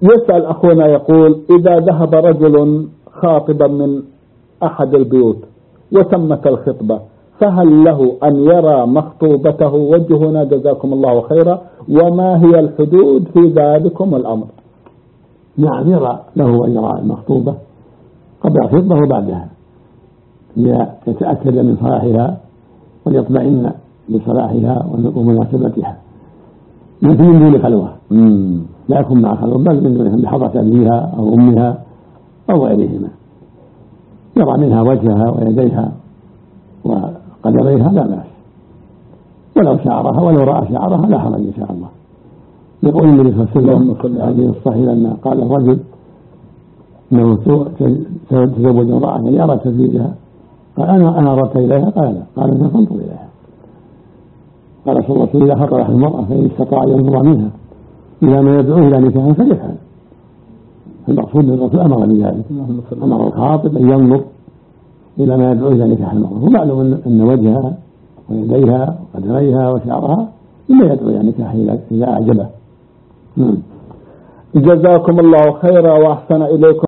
يسأل أخونا يقول: إذا ذهب رجل خاطبا من أحد البيوت وتمت الخطبة، فهل له أن يرى مخطوبته؟ وجهنا جزاكم الله خيرا، وما هي الحدود في ذلكم الأمر؟ نعم، يرى له أن يرى المخطوبة قبل الخطبة وبعدها ليتأكد من صلاحها وليطمئن بصلاحها ومناسبتها، لكن من دون خلوة، لا يكون مع خلوة، بل من دون بحضرة أبيها أو أمها أو غيرهما، يرى منها وجهها ويديها وقدميها لا بأس، ولو شعرها ولو رأى شعرها لا حرج إن شاء الله. يقول النبي صلى الله عليه وسلم في الحديث الصحيح لما قال الرجل انه تزوج امرأة يعني اراد تزويجها، قال انا اردت اليها، قال لا، قال انت فانظر اليها. قال صلى الله عليه وسلم: اذا خطر احد المرأة فان استطاع ان ينظر منها الى ما يدعوه الى نكاح فليفعل. المقصود ان الرسول امر بذلك، امر الخاطب ان ينظر الى ما يدعوه الى نكاح المرأة، ومعلوم ان وجهها ويديها وقدميها وشعرها مما يدعو الى نكاح اذا اعجبه. جزاكم الله خيرا وأحسن إليكم.